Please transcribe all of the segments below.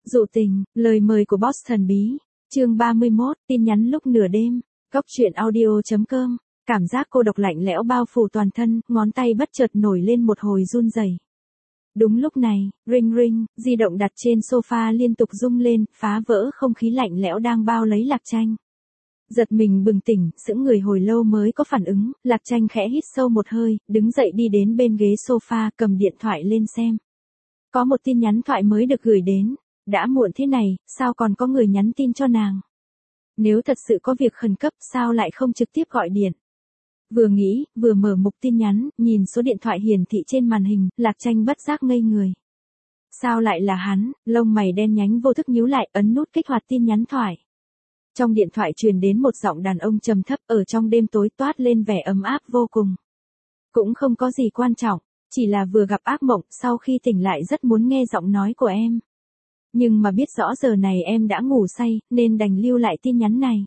Dụ tình, lời mời của boss thần bí. Chương 31, tin nhắn lúc nửa đêm. Góc truyện audio.com. Cảm giác cô độc lạnh lẽo bao phủ toàn thân, ngón tay bất chợt nổi lên một hồi run rẩy. Đúng lúc này, ring ring, di động đặt trên sofa liên tục rung lên, phá vỡ không khí lạnh lẽo đang bao lấy Lạc Tranh. Giật mình bừng tỉnh, sững người hồi lâu mới có phản ứng, Lạc Tranh khẽ hít sâu một hơi, đứng dậy đi đến bên ghế sofa, cầm điện thoại lên xem. Có một tin nhắn thoại mới được gửi đến. Đã muộn thế này, sao còn có người nhắn tin cho nàng? Nếu thật sự có việc khẩn cấp, sao lại không trực tiếp gọi điện? Vừa nghĩ, vừa mở mục tin nhắn, nhìn số điện thoại hiển thị trên màn hình, Lạc Tranh bất giác ngây người. Sao lại là hắn? Lông mày đen nhánh vô thức nhíu lại, ấn nút kích hoạt tin nhắn thoại. Trong điện thoại truyền đến một giọng đàn ông trầm thấp, ở trong đêm tối toát lên vẻ ấm áp vô cùng. Cũng không có gì quan trọng, chỉ là vừa gặp ác mộng, sau khi tỉnh lại rất muốn nghe giọng nói của em. Nhưng mà biết rõ giờ này em đã ngủ say, nên đành lưu lại tin nhắn này.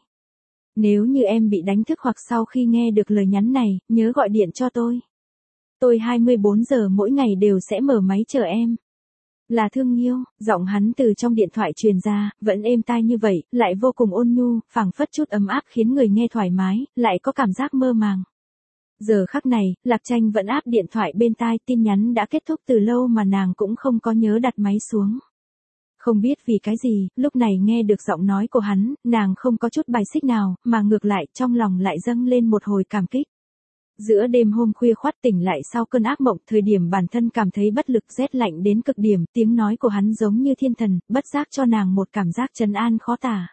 Nếu như em bị đánh thức hoặc sau khi nghe được lời nhắn này, nhớ gọi điện cho tôi. Tôi 24 giờ mỗi ngày đều sẽ mở máy chờ em. Là Thương Nghiêu, giọng hắn từ trong điện thoại truyền ra, vẫn êm tai như vậy, lại vô cùng ôn nhu, phảng phất chút ấm áp khiến người nghe thoải mái, lại có cảm giác mơ màng. Giờ khắc này, Lạc Tranh vẫn áp điện thoại bên tai, tin nhắn đã kết thúc từ lâu mà nàng cũng không có nhớ đặt máy xuống. Không biết vì cái gì, lúc này nghe được giọng nói của hắn, nàng không có chút bài xích nào, mà ngược lại trong lòng lại dâng lên một hồi cảm kích. Giữa đêm hôm khuya khoắt tỉnh lại sau cơn ác mộng, thời điểm bản thân cảm thấy bất lực rét lạnh đến cực điểm, tiếng nói của hắn giống như thiên thần, bất giác cho nàng một cảm giác trấn an khó tả.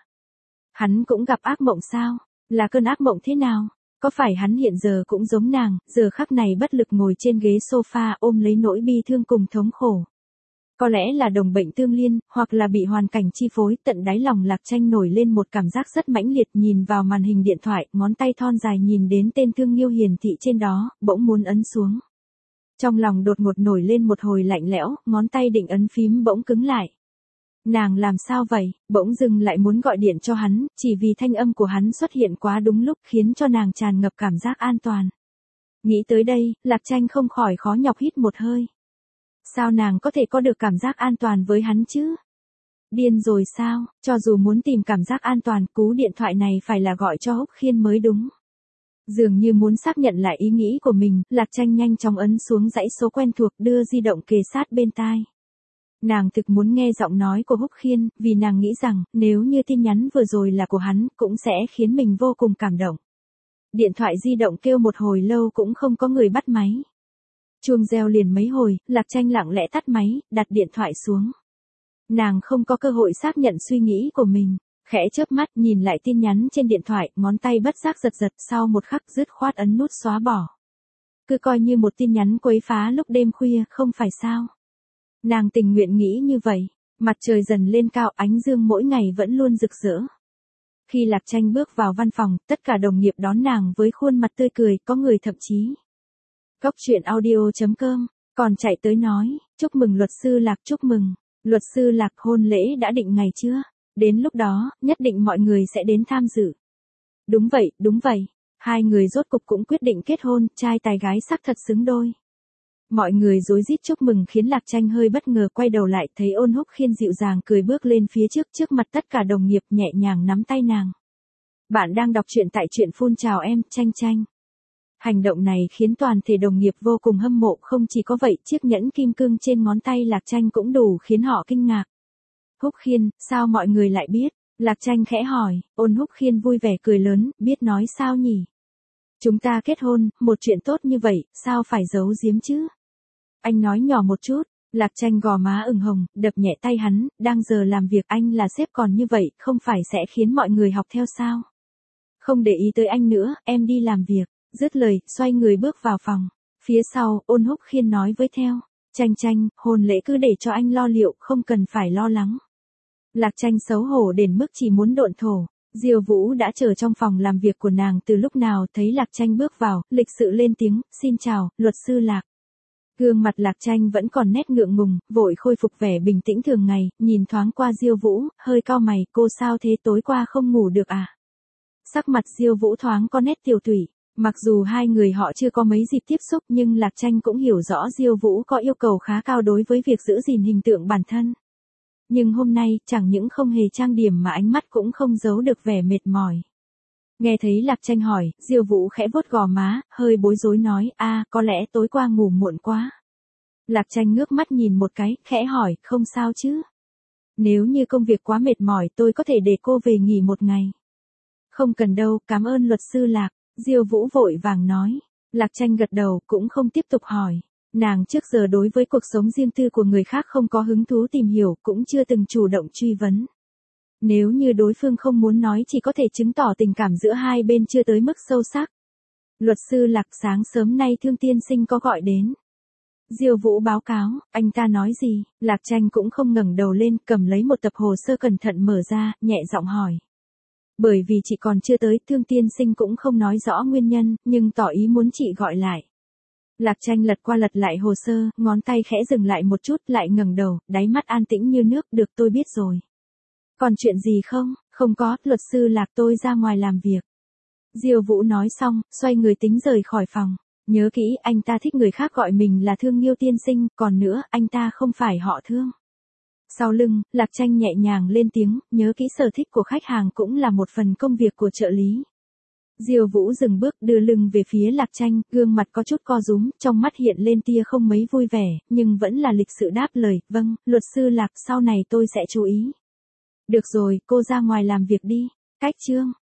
Hắn cũng gặp ác mộng sao? Là cơn ác mộng thế nào? Có phải hắn hiện giờ cũng giống nàng, giờ khắc này bất lực ngồi trên ghế sofa ôm lấy nỗi bi thương cùng thống khổ? Có lẽ là đồng bệnh tương liên, hoặc là bị hoàn cảnh chi phối, tận đáy lòng Lạc Tranh nổi lên một cảm giác rất mãnh liệt, nhìn vào màn hình điện thoại, ngón tay thon dài nhìn đến tên Thương Nghiêu hiển thị trên đó, bỗng muốn ấn xuống. Trong lòng đột ngột nổi lên một hồi lạnh lẽo, ngón tay định ấn phím bỗng cứng lại. Nàng làm sao vậy? Bỗng dừng lại muốn gọi điện cho hắn, chỉ vì thanh âm của hắn xuất hiện quá đúng lúc khiến cho nàng tràn ngập cảm giác an toàn. Nghĩ tới đây, Lạc Tranh không khỏi khó nhọc hít một hơi. Sao nàng có thể có được cảm giác an toàn với hắn chứ? Điên rồi sao? Cho dù muốn tìm cảm giác an toàn, cú điện thoại này phải là gọi cho Húc Khiên mới đúng. Dường như muốn xác nhận lại ý nghĩ của mình, Lạc Tranh nhanh chóng ấn xuống dãy số quen thuộc, đưa di động kề sát bên tai. Nàng thực muốn nghe giọng nói của Húc Khiên, vì nàng nghĩ rằng, nếu như tin nhắn vừa rồi là của hắn, cũng sẽ khiến mình vô cùng cảm động. Điện thoại di động kêu một hồi lâu cũng không có người bắt máy. Chuông reo liền mấy hồi, Lạc Tranh lặng lẽ tắt máy, đặt điện thoại xuống. Nàng không có cơ hội xác nhận suy nghĩ của mình, khẽ chớp mắt nhìn lại tin nhắn trên điện thoại, ngón tay bất giác giật giật, sau một khắc dứt khoát ấn nút xóa bỏ. Cứ coi như một tin nhắn quấy phá lúc đêm khuya, không phải sao? Nàng tình nguyện nghĩ như vậy. Mặt trời dần lên cao, ánh dương mỗi ngày vẫn luôn rực rỡ. Khi Lạc Tranh bước vào văn phòng, tất cả đồng nghiệp đón nàng với khuôn mặt tươi cười, có người thậm chí. Góc truyện audio.com, còn chạy tới nói, chúc mừng luật sư Lạc, chúc mừng. Luật sư Lạc, hôn lễ đã định ngày chưa? Đến lúc đó, nhất định mọi người sẽ đến tham dự. Đúng vậy, đúng vậy. Hai người rốt cục cũng quyết định kết hôn, trai tài gái sắc thật xứng đôi. Mọi người rối rít chúc mừng khiến Lạc Tranh hơi bất ngờ, quay đầu lại thấy Ôn Húc Khiên dịu dàng cười bước lên phía trước mặt tất cả đồng nghiệp, nhẹ nhàng nắm tay nàng. Bạn đang đọc truyện tại truyện phun, chào em, Tranh Tranh. Hành động này khiến toàn thể đồng nghiệp vô cùng hâm mộ, không chỉ có vậy, chiếc nhẫn kim cương trên ngón tay Lạc Tranh cũng đủ khiến họ kinh ngạc. Húc Khiên, sao mọi người lại biết? Lạc Tranh khẽ hỏi. Ôn Húc Khiên vui vẻ cười lớn, biết nói sao nhỉ? Chúng ta kết hôn, một chuyện tốt như vậy, sao phải giấu giếm chứ? Anh nói nhỏ một chút. Lạc Tranh gò má ửng hồng, đập nhẹ tay hắn, đang giờ làm việc, anh là sếp còn như vậy, không phải sẽ khiến mọi người học theo sao? Không để ý tới anh nữa, em đi làm việc. Dứt lời, xoay người bước vào phòng. Phía sau, Ôn Húc Khiên nói với theo. Tranh Tranh, hôn lễ cứ để cho anh lo liệu, không cần phải lo lắng. Lạc Tranh xấu hổ đến mức chỉ muốn độn thổ. Diêu Vũ đã chờ trong phòng làm việc của nàng từ lúc nào, thấy Lạc Tranh bước vào, lịch sự lên tiếng, xin chào, luật sư Lạc. Gương mặt Lạc Tranh vẫn còn nét ngượng ngùng, vội khôi phục vẻ bình tĩnh thường ngày, nhìn thoáng qua Diêu Vũ, hơi cau mày, cô sao thế, tối qua không ngủ được à? Sắc mặt Diêu Vũ thoáng có nét tiều tụy. Mặc dù hai người họ chưa có mấy dịp tiếp xúc, nhưng Lạc Tranh cũng hiểu rõ Diêu Vũ có yêu cầu khá cao đối với việc giữ gìn hình tượng bản thân. nhưng hôm nay chẳng những không hề trang điểm mà ánh mắt cũng không giấu được vẻ mệt mỏi. Nghe thấy Lạc Tranh hỏi, Diêu Vũ khẽ vuốt gò má, hơi bối rối nói, có lẽ tối qua ngủ muộn quá. Lạc Tranh ngước mắt nhìn một cái, khẽ hỏi, không sao chứ? Nếu như công việc quá mệt mỏi tôi có thể để cô về nghỉ một ngày. Không cần đâu, cảm ơn luật sư Lạc, Diêu Vũ vội vàng nói. Lạc Tranh gật đầu, cũng không tiếp tục hỏi. Nàng trước giờ đối với cuộc sống riêng tư của người khác không có hứng thú tìm hiểu, cũng chưa từng chủ động truy vấn. Nếu như đối phương không muốn nói chỉ có thể chứng tỏ tình cảm giữa hai bên chưa tới mức sâu sắc. Luật sư Lạc, sáng sớm nay Thương tiên sinh có gọi đến. Diêu Vũ báo cáo, anh ta nói gì? Lạc Tranh cũng không ngẩng đầu lên, cầm lấy một tập hồ sơ cẩn thận mở ra, nhẹ giọng hỏi. Bởi vì chị còn chưa tới, Thương tiên sinh cũng không nói rõ nguyên nhân, nhưng tỏ ý muốn chị gọi lại. Lạc Tranh lật qua lật lại hồ sơ, ngón tay khẽ dừng lại một chút, lại ngẩng đầu, đáy mắt an tĩnh như nước, được tôi biết rồi. Còn chuyện gì không? Không có, luật sư Lạc, tôi ra ngoài làm việc. Diêu Vũ nói xong, xoay người tính rời khỏi phòng. Nhớ kỹ, anh ta thích người khác gọi mình là Thương Nghiêu tiên sinh, còn nữa, anh ta không phải họ Thương. Sau lưng, Lạc Tranh nhẹ nhàng lên tiếng, nhớ kỹ sở thích của khách hàng cũng là một phần công việc của trợ lý. Diêu Vũ dừng bước, đưa lưng về phía Lạc Tranh, gương mặt có chút co rúm, trong mắt hiện lên tia không mấy vui vẻ, nhưng vẫn là lịch sự đáp lời, vâng, luật sư Lạc, sau này tôi sẽ chú ý. Được rồi, cô ra ngoài làm việc đi. Cách chương